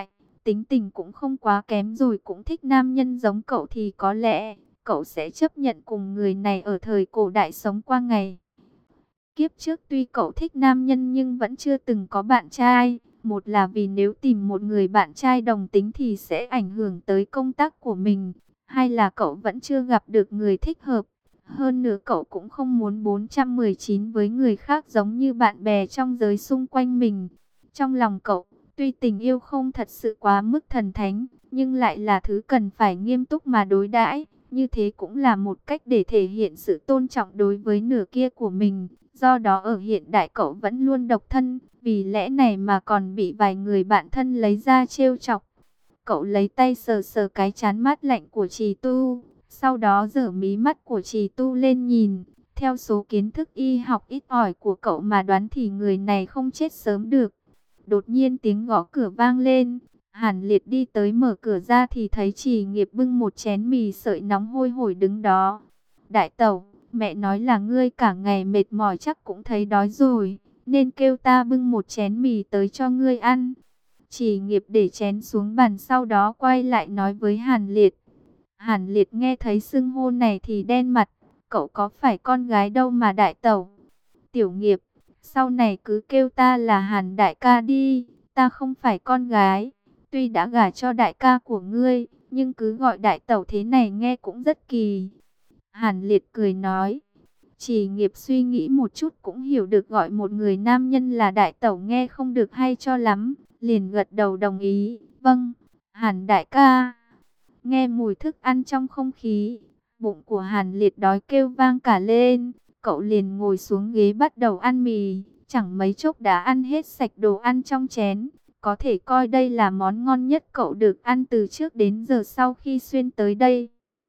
tính tình cũng không quá kém rồi, cũng thích nam nhân giống cậu thì có lẽ cậu sẽ chấp nhận cùng người này ở thời cổ đại sống qua ngày. Kiếp trước tuy cậu thích nam nhân nhưng vẫn chưa từng có bạn trai. Một là vì nếu tìm một người bạn trai đồng tính thì sẽ ảnh hưởng tới công tác của mình. Hai là cậu vẫn chưa gặp được người thích hợp. Hơn nữa cậu cũng không muốn 419 với người khác giống như bạn bè trong giới xung quanh mình. Trong lòng cậu, tuy tình yêu không thật sự quá mức thần thánh, nhưng lại là thứ cần phải nghiêm túc mà đối đãi. Như thế cũng là một cách để thể hiện sự tôn trọng đối với nửa kia của mình. Do đó ở hiện đại cậu vẫn luôn độc thân, vì lẽ này mà còn bị vài người bạn thân lấy ra trêu chọc. Cậu lấy tay sờ sờ cái trán mát lạnh của Trì Tu, sau đó giở mí mắt của Trì Tu lên nhìn. Theo số kiến thức y học ít ỏi của cậu mà đoán thì người này không chết sớm được. Đột nhiên tiếng gõ cửa vang lên. Hàn Liệt đi tới mở cửa ra thì thấy Trì Nghiệp bưng một chén mì sợi nóng hôi hổi đứng đó. Đại tẩu, mẹ nói là ngươi cả ngày mệt mỏi chắc cũng thấy đói rồi, nên kêu ta bưng một chén mì tới cho ngươi ăn. Trì Nghiệp để chén xuống bàn sau đó quay lại nói với Hàn Liệt. Hàn Liệt nghe thấy xưng hô này thì đen mặt, cậu có phải con gái đâu mà đại tẩu. Tiểu Nghiệp, sau này cứ kêu ta là Hàn đại ca đi, ta không phải con gái. Tuy đã gả cho đại ca của ngươi, nhưng cứ gọi đại tẩu thế này nghe cũng rất kỳ. Hàn Liệt cười nói. Chỉ Nghiệp suy nghĩ một chút cũng hiểu được gọi một người nam nhân là đại tẩu nghe không được hay cho lắm. Liền gật đầu đồng ý. Vâng, Hàn đại ca. Nghe mùi thức ăn trong không khí, bụng của Hàn Liệt đói kêu vang cả lên. Cậu liền ngồi xuống ghế bắt đầu ăn mì. Chẳng mấy chốc đã ăn hết sạch đồ ăn trong chén. Có thể coi đây là món ngon nhất cậu được ăn từ trước đến giờ sau khi xuyên tới đây.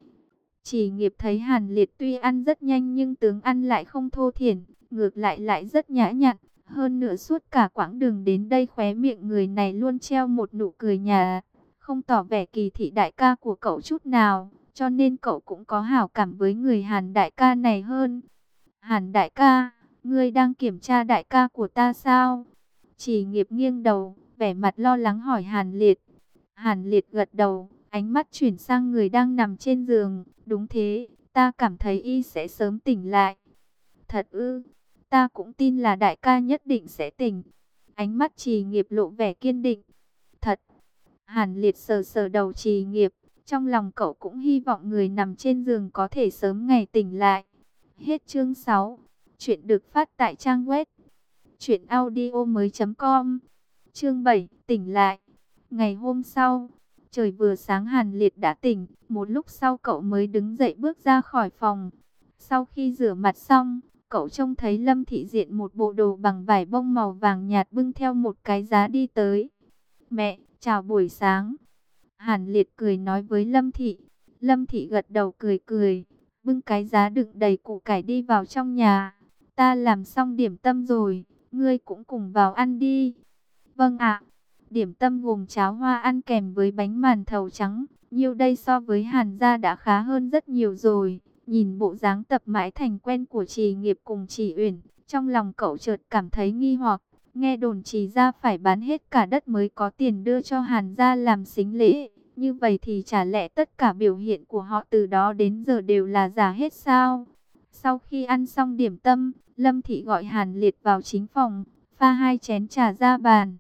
Chỉ Nghiệp thấy Hàn Liệt tuy ăn rất nhanh nhưng tướng ăn lại không thô thiển, ngược lại lại rất nhã nhặn. Hơn nữa suốt cả quãng đường đến đây khóe miệng người này luôn treo một nụ cười nhạt, không tỏ vẻ kỳ thị đại ca của cậu chút nào, cho nên cậu cũng có hảo cảm với người Hàn đại ca này hơn. Hàn đại ca, ngươi đang kiểm tra đại ca của ta sao? Chỉ Nghiệp nghiêng đầu, vẻ mặt lo lắng hỏi Hàn Liệt. Hàn Liệt gật đầu, ánh mắt chuyển sang người đang nằm trên giường. Đúng thế, ta cảm thấy y sẽ sớm tỉnh lại. Thật ư? Ta cũng tin là đại ca nhất định sẽ tỉnh. Ánh mắt Trì Nghiệp lộ vẻ kiên định. Thật. Hàn Liệt sờ sờ đầu Trì Nghiệp. Trong lòng cậu cũng hy vọng người nằm trên giường có thể sớm ngày tỉnh lại. Hết chương 6. Chuyện được phát tại trang web truyệnaudiomoi.com. Chương 7, tỉnh lại. Ngày hôm sau, trời vừa sáng Hàn Liệt đã tỉnh, một lúc sau cậu mới đứng dậy bước ra khỏi phòng. Sau khi rửa mặt xong, cậu trông thấy Lâm Thị diện một bộ đồ bằng vải bông màu vàng nhạt bưng theo một cái giá đi tới. Mẹ, chào buổi sáng. Hàn Liệt cười nói với Lâm Thị. Lâm Thị gật đầu cười cười, bưng cái giá đựng đầy củ cải đi vào trong nhà. Ta làm xong điểm tâm rồi, ngươi cũng cùng vào ăn đi. Vâng ạ. Điểm tâm gồm cháo hoa ăn kèm với bánh màn thầu trắng. Nhiêu đây so với Hàn gia đã khá hơn rất nhiều rồi. Nhìn bộ dáng tập mãi thành quen của Trì Nghiệp cùng Trì Uyển, trong lòng cậu chợt cảm thấy nghi hoặc. Nghe đồn Trì gia phải bán hết cả đất mới có tiền đưa cho Hàn gia làm sính lễ. Như vậy thì chả lẽ tất cả biểu hiện của họ từ đó đến giờ đều là giả hết sao? Sau khi ăn xong điểm tâm, Lâm Thị gọi Hàn Liệt vào chính phòng, pha 2 chén trà ra bàn.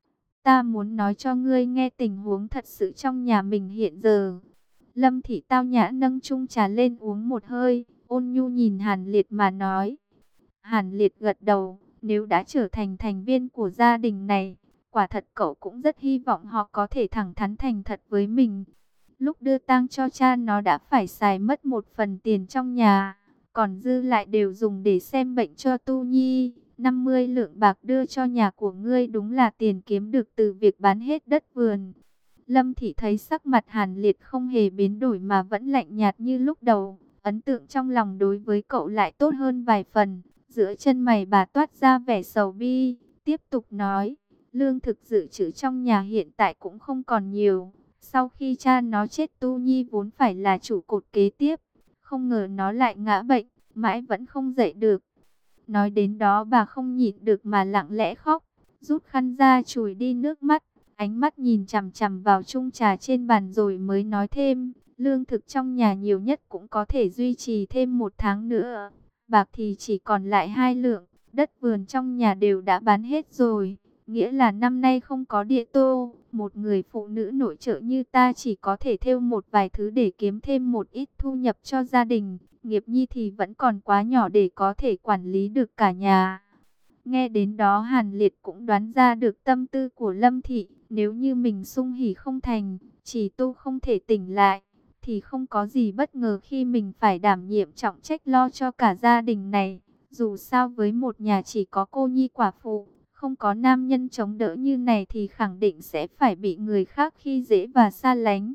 Ta muốn nói cho ngươi nghe tình huống thật sự trong nhà mình hiện giờ. Lâm Thị tao nhã nâng chung trà lên uống một hơi, ôn nhu nhìn Hàn Liệt mà nói. Hàn Liệt gật đầu, nếu đã trở thành thành viên của gia đình này, quả thật cậu cũng rất hy vọng họ có thể thẳng thắn thành thật với mình. Lúc đưa tang cho cha nó đã phải xài mất 1 phần tiền trong nhà, còn dư lại đều dùng để xem bệnh cho Tu Nhi. 50 lượng bạc đưa cho nhà của ngươi đúng là tiền kiếm được từ việc bán hết đất vườn. Lâm Thị thấy sắc mặt Hàn Liệt không hề biến đổi mà vẫn lạnh nhạt như lúc đầu. Ấn tượng trong lòng đối với cậu lại tốt hơn vài phần. Giữa chân mày bà toát ra vẻ sầu bi. Tiếp tục nói, lương thực dự trữ trong nhà hiện tại cũng không còn nhiều. Sau khi cha nó chết Tu Nhi vốn phải là trụ cột kế tiếp. Không ngờ nó lại ngã bệnh, mãi vẫn không dậy được. Nói đến đó bà không nhịn được mà lặng lẽ khóc, rút khăn ra chùi đi nước mắt, ánh mắt nhìn chằm chằm vào chung trà trên bàn rồi mới nói thêm, lương thực trong nhà nhiều nhất cũng có thể duy trì thêm 1 tháng nữa. Bạc thì chỉ còn lại 2 lượng, đất vườn trong nhà đều đã bán hết rồi. Nghĩa là năm nay không có địa tô, một người phụ nữ nội trợ như ta chỉ có thể thêu một vài thứ để kiếm thêm một ít thu nhập cho gia đình. Nghiệp Nhi thì vẫn còn quá nhỏ để có thể quản lý được cả nhà. Nghe đến đó Hàn Liệt cũng đoán ra được tâm tư của Lâm Thị. Nếu như mình sung hỉ không thành, chỉ tu không thể tỉnh lại, thì không có gì bất ngờ khi mình phải đảm nhiệm trọng trách lo cho cả gia đình này. Dù sao với một nhà chỉ có cô nhi quả phụ, không có nam nhân chống đỡ như này thì khẳng định sẽ phải bị người khác khi dễ và xa lánh.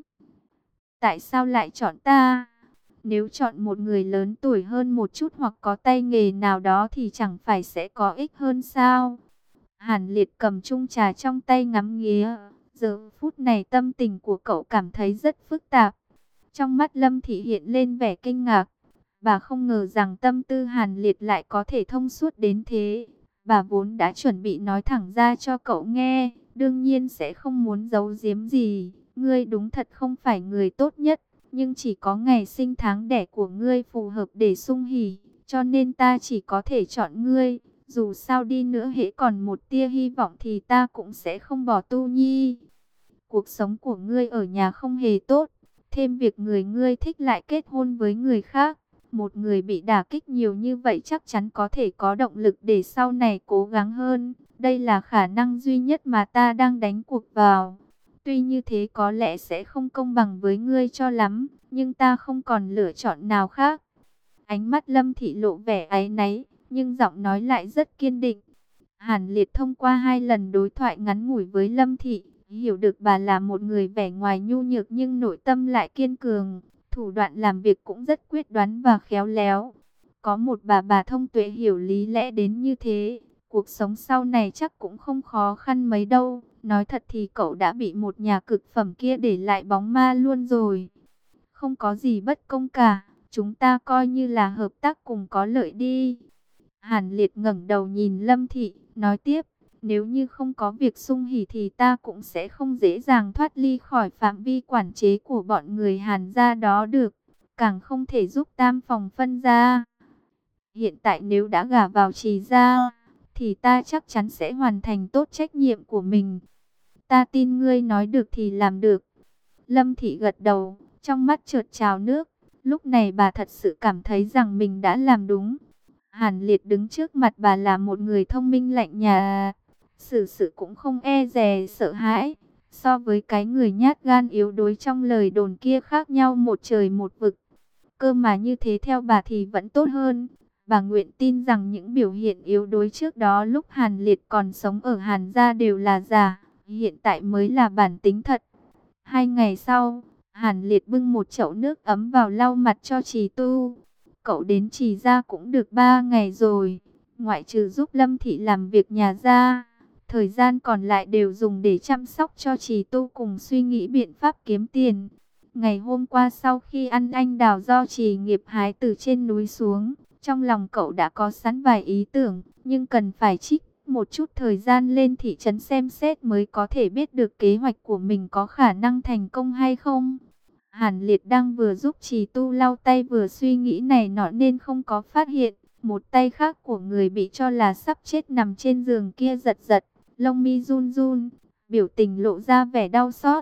Tại sao lại chọn ta? Nếu chọn một người lớn tuổi hơn một chút hoặc có tay nghề nào đó thì chẳng phải sẽ có ích hơn sao? Hàn Liệt cầm chung trà trong tay ngắm nghía. Giờ phút này tâm tình của cậu cảm thấy rất phức tạp. Trong mắt Lâm Thị hiện lên vẻ kinh ngạc. Bà không ngờ rằng tâm tư Hàn Liệt lại có thể thông suốt đến thế. Bà vốn đã chuẩn bị nói thẳng ra cho cậu nghe. Đương nhiên sẽ không muốn giấu giếm gì. Ngươi đúng thật không phải người tốt nhất. Nhưng chỉ có ngày sinh tháng đẻ của ngươi phù hợp để sung hỉ. Cho nên ta chỉ có thể chọn ngươi. Dù sao đi nữa hễ còn một tia hy vọng thì ta cũng sẽ không bỏ Tu Nhi. Cuộc sống của ngươi ở nhà không hề tốt. Thêm việc người ngươi thích lại kết hôn với người khác. Một người bị đả kích nhiều như vậy chắc chắn có thể có động lực để sau này cố gắng hơn. Đây là khả năng duy nhất mà ta đang đánh cuộc vào. Tuy như thế có lẽ sẽ không công bằng với ngươi cho lắm, nhưng ta không còn lựa chọn nào khác. Ánh mắt Lâm Thị lộ vẻ áy náy, nhưng giọng nói lại rất kiên định. Hàn Liệt thông qua 2 lần đối thoại ngắn ngủi với Lâm Thị, hiểu được bà là một người vẻ ngoài nhu nhược nhưng nội tâm lại kiên cường, thủ đoạn làm việc cũng rất quyết đoán và khéo léo. Có một bà thông tuệ hiểu lý lẽ đến như thế, cuộc sống sau này chắc cũng không khó khăn mấy đâu. Nói thật thì cậu đã bị một nhà cực phẩm kia để lại bóng ma luôn rồi. Không có gì bất công cả, chúng ta coi như là hợp tác cùng có lợi đi. Hàn Liệt ngẩng đầu nhìn Lâm Thị, nói tiếp, nếu như không có việc sung hỉ thì ta cũng sẽ không dễ dàng thoát ly khỏi phạm vi quản chế của bọn người Hàn gia đó được, càng không thể giúp tam phòng phân ra. Hiện tại nếu đã gả vào Trì gia, thì ta chắc chắn sẽ hoàn thành tốt trách nhiệm của mình. Ta tin ngươi nói được thì làm được. Lâm Thị gật đầu, trong mắt chợt trào nước. Lúc này bà thật sự cảm thấy rằng mình đã làm đúng. Hàn Liệt đứng trước mặt bà là một người thông minh lạnh nhà, xử sự cũng không e dè sợ hãi. So với cái người nhát gan yếu đuối trong lời đồn kia khác nhau một trời một vực. Cơ mà như thế theo bà thì vẫn tốt hơn. Bà nguyện tin rằng những biểu hiện yếu đuối trước đó lúc Hàn Liệt còn sống ở Hàn gia đều là giả, hiện tại mới là bản tính thật. 2 ngày sau, Hàn Liệt bưng một chậu nước ấm vào lau mặt cho Trì Tu. Cậu đến Trì gia cũng được 3 ngày rồi, ngoại trừ giúp Lâm Thị làm việc nhà gia, thời gian còn lại đều dùng để chăm sóc cho Trì Tu cùng suy nghĩ biện pháp kiếm tiền. Ngày hôm qua sau khi ăn anh đào do Trì Nghiệp hái từ trên núi xuống, trong lòng cậu đã có sẵn vài ý tưởng, nhưng cần phải trích một chút thời gian lên thị trấn xem xét mới có thể biết được kế hoạch của mình có khả năng thành công hay không. Hàn Liệt đang vừa giúp Trì Tu lau tay vừa suy nghĩ này nọ nên không có phát hiện. Một tay khác của người bị cho là sắp chết nằm trên giường kia giật giật, lông mi run run, biểu tình lộ ra vẻ đau xót.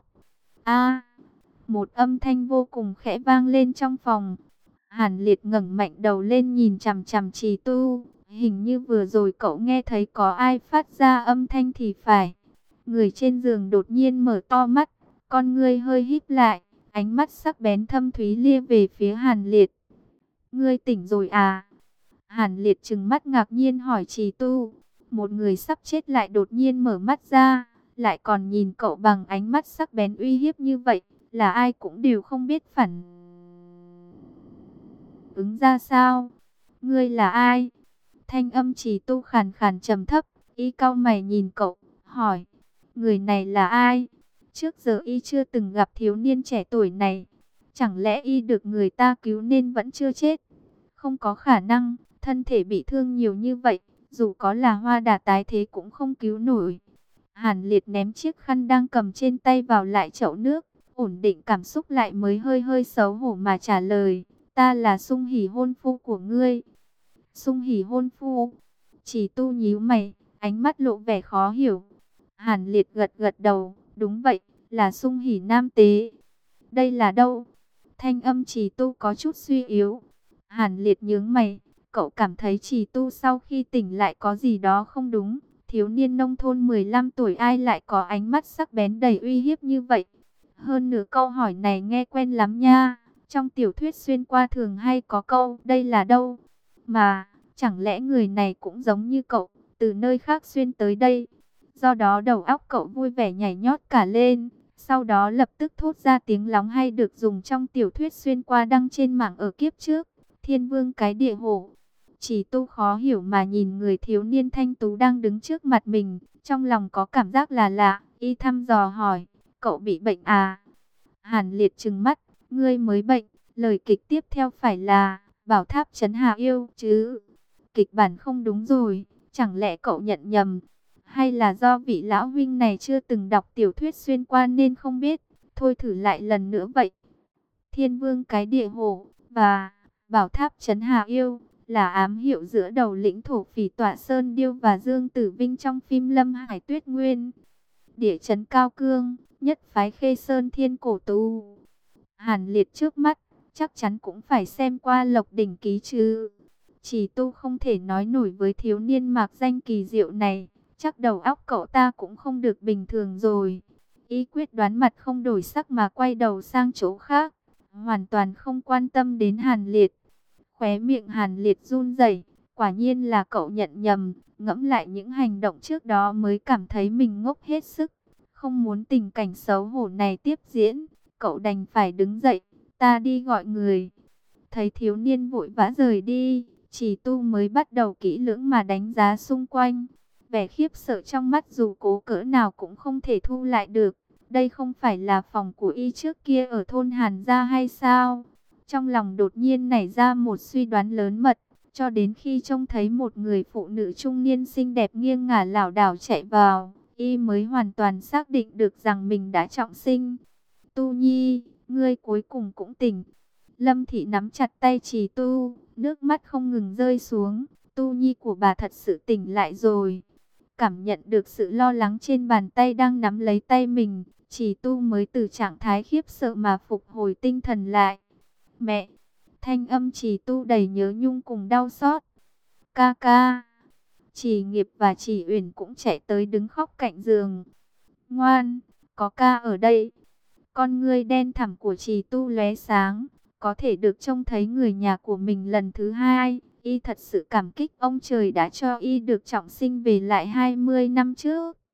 A, một âm thanh vô cùng khẽ vang lên trong phòng. Hàn Liệt ngẩng mạnh đầu lên nhìn chằm chằm Trì Tu. Hình như vừa rồi cậu nghe thấy có ai phát ra âm thanh thì phải. Người trên giường đột nhiên mở to mắt, con ngươi hơi híp lại, ánh mắt sắc bén thâm thúy lia về phía Hàn Liệt. Ngươi tỉnh rồi à? Hàn Liệt trừng mắt ngạc nhiên hỏi Trì Tu. Một người sắp chết lại đột nhiên mở mắt ra, lại còn nhìn cậu bằng ánh mắt sắc bén uy hiếp như vậy, là ai cũng đều không biết phản ứng ra sao. Ngươi là ai? Thanh âm Trì Tu khàn khàn trầm thấp, y cau mày nhìn cậu, hỏi, người này là ai? Trước giờ y chưa từng gặp thiếu niên trẻ tuổi này, chẳng lẽ y được người ta cứu nên vẫn chưa chết? Không có khả năng, thân thể bị thương nhiều như vậy, dù có là Hoa Đà tái thế cũng không cứu nổi. Hàn Liệt ném chiếc khăn đang cầm trên tay vào lại chậu nước, ổn định cảm xúc lại mới hơi hơi xấu hổ mà trả lời, ta là Sung Hỉ hôn phu của ngươi. Sung Hỉ hôn phu? Chỉ Tu nhíu mày, ánh mắt lộ vẻ khó hiểu. Hàn Liệt gật gật đầu, đúng vậy, là Sung Hỉ nam tế. Đây là đâu? Thanh âm Chỉ Tu có chút suy yếu. Hàn Liệt nhướng mày, cậu cảm thấy Chỉ Tu sau khi tỉnh lại có gì đó không đúng. Thiếu niên nông thôn 15 tuổi ai lại có ánh mắt sắc bén đầy uy hiếp như vậy? Hơn nữa câu hỏi này nghe quen lắm nha. Trong tiểu thuyết xuyên qua thường hay có câu, đây là đâu? Mà, chẳng lẽ người này cũng giống như cậu, từ nơi khác xuyên tới đây? Do đó đầu óc cậu vui vẻ nhảy nhót cả lên. Sau đó lập tức thốt ra tiếng lóng hay được dùng trong tiểu thuyết xuyên qua đăng trên mạng ở kiếp trước. Thiên vương cái địa hổ. Chỉ Tu khó hiểu mà nhìn người thiếu niên thanh tú đang đứng trước mặt mình. Trong lòng có cảm giác là lạ. Y thăm dò hỏi, cậu bị bệnh à? Hàn Liệt trừng mắt, ngươi mới bệnh. Lời kịch tiếp theo phải là Bảo Tháp trấn Hà yêu chứ. Kịch bản không đúng rồi. Chẳng lẽ cậu nhận nhầm? Hay là do vị lão huynh này chưa từng đọc tiểu thuyết xuyên qua nên không biết? Thôi thử lại lần nữa vậy. Thiên vương cái địa hổ và Bảo Tháp trấn Hà yêu là ám hiệu giữa đầu lĩnh thổ phỉ Tọa Sơn Điêu và Dương Tử Vinh trong phim Lâm Hải Tuyết Nguyên. Địa trấn Cao Cương, nhất phái Khê Sơn Thiên Cổ Tú. Hàn Liệt trước mắt, chắc chắn cũng phải xem qua Lộc Đỉnh Ký chứ. Chỉ Tu không thể nói nổi với thiếu niên mạc danh kỳ diệu này. Chắc đầu óc cậu ta cũng không được bình thường rồi. Y quyết đoán mặt không đổi sắc mà quay đầu sang chỗ khác, hoàn toàn không quan tâm đến Hàn Liệt. Khóe miệng Hàn Liệt run rẩy, quả nhiên là cậu nhận nhầm. Ngẫm lại những hành động trước đó mới cảm thấy mình ngốc hết sức. Không muốn tình cảnh xấu hổ này tiếp diễn, cậu đành phải đứng dậy, ta đi gọi người. Thấy thiếu niên vội vã rời đi, Chỉ Tu mới bắt đầu kỹ lưỡng mà đánh giá xung quanh. Vẻ khiếp sợ trong mắt dù cố cỡ nào cũng không thể thu lại được. Đây không phải là phòng của y trước kia ở thôn Hàn Gia hay sao? Trong lòng đột nhiên nảy ra một suy đoán lớn mật. Cho đến khi trông thấy một người phụ nữ trung niên xinh đẹp nghiêng ngả lảo đảo chạy vào, y mới hoàn toàn xác định được rằng mình đã trọng sinh. Tu Nhi, ngươi cuối cùng cũng tỉnh. Lâm Thị nắm chặt tay Trì Tu, nước mắt không ngừng rơi xuống. Tu Nhi của bà thật sự tỉnh lại rồi. Cảm nhận được sự lo lắng trên bàn tay đang nắm lấy tay mình, Trì Tu mới từ trạng thái khiếp sợ mà phục hồi tinh thần lại. Mẹ! Thanh âm Trì Tu đầy nhớ nhung cùng đau xót. Ca ca! Trì Nghiệp và Trì Uyển cũng chạy tới đứng khóc cạnh giường. Ngoan! Có ca ở đây. Con ngươi đen thẳm của Trì Tu lóe sáng. Có thể được trông thấy người nhà của mình lần thứ hai. Y thật sự cảm kích ông trời đã cho y được trọng sinh về lại 20 năm trước.